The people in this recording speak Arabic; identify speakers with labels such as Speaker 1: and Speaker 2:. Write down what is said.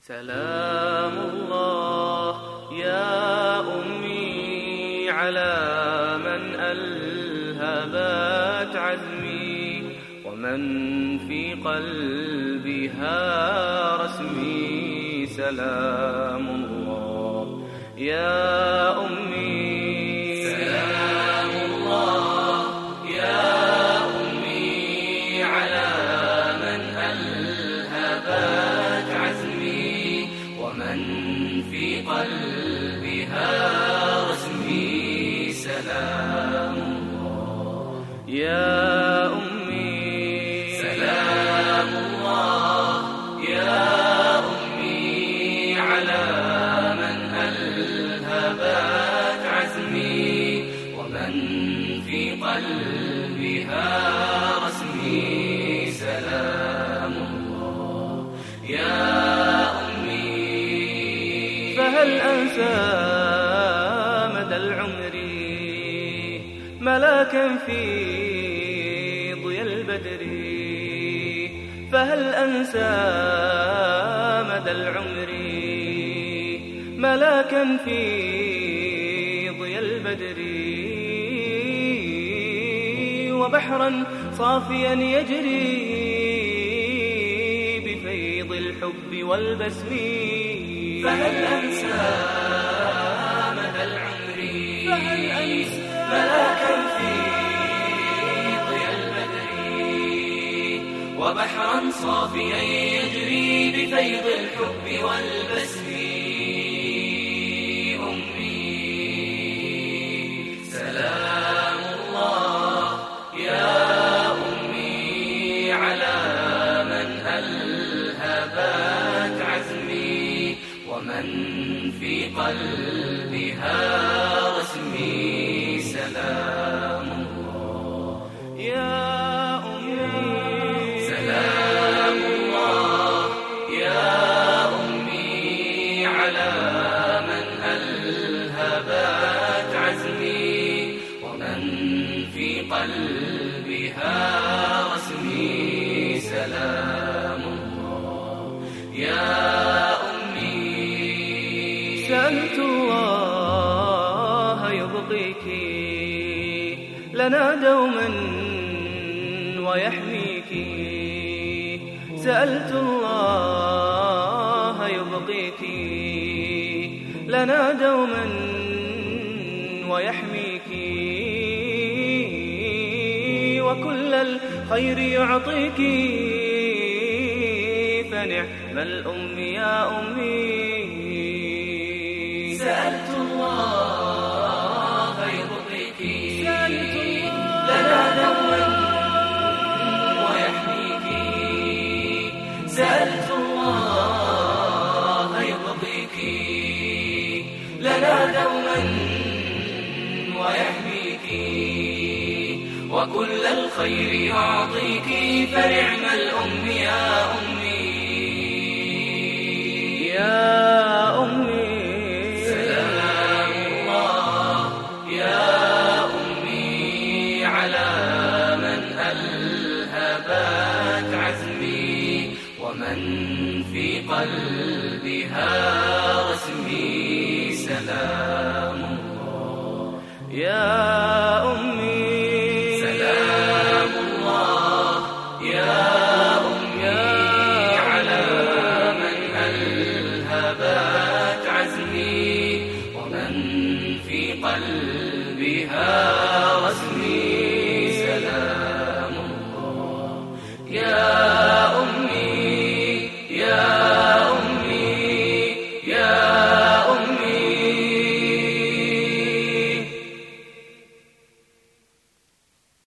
Speaker 1: سلام الله يا أمي على من ألهبت عزمي ومن في قلبها رسمي. سلام الله يا أمي،
Speaker 2: سلام الله يا أمي على من ألهبت عزمي ومن في قلبها رسمي. سلام الله
Speaker 1: يا أمي،
Speaker 2: سلام الله يا أمي على من ألهبت عزمي ومن في قلبها رسمي. سلام الله يا أمي.
Speaker 1: فهل أنسى مدى العمر ملاكا في ضيا البدر؟ فهل أنسى مدى العمر ملاكا في ضيا البدر وبحرا صافيا يجري بفيض الحب والبسم؟
Speaker 2: فهل أنسى مدى العمر ملاكا في ضيا البدر وبحرا صافيا يجري بفيض الحب والبسم؟ أمي سلام الله يا أمي على من ألهبت عزمي ومن في قلبها رسمي. سلام الله
Speaker 1: يا أمي،
Speaker 2: سلام الله يا أمي على من ألهبت عزمي ومن في قلبها رسمي. سلام الله يا
Speaker 1: سألت الله يبقيك لنا دوما ويحميك. سألت الله يبقيك لنا دوما ويحميك وكل الخير يعطيك فنعم الأم يا أمي.
Speaker 2: سألت الله يرضيك لنا دوما ويحميك. سألت الله يرضيك لنا دوما ويحميك وكل الخير يعطيك فنعم الأم يا أمي.
Speaker 1: يا أمي،
Speaker 2: ومن في قلبها رسمي. سلام الله
Speaker 1: يا أمي،
Speaker 2: سلام الله يا أمي على من ألهبت عزمي ومن في قلبها رسمي. سلام الله يا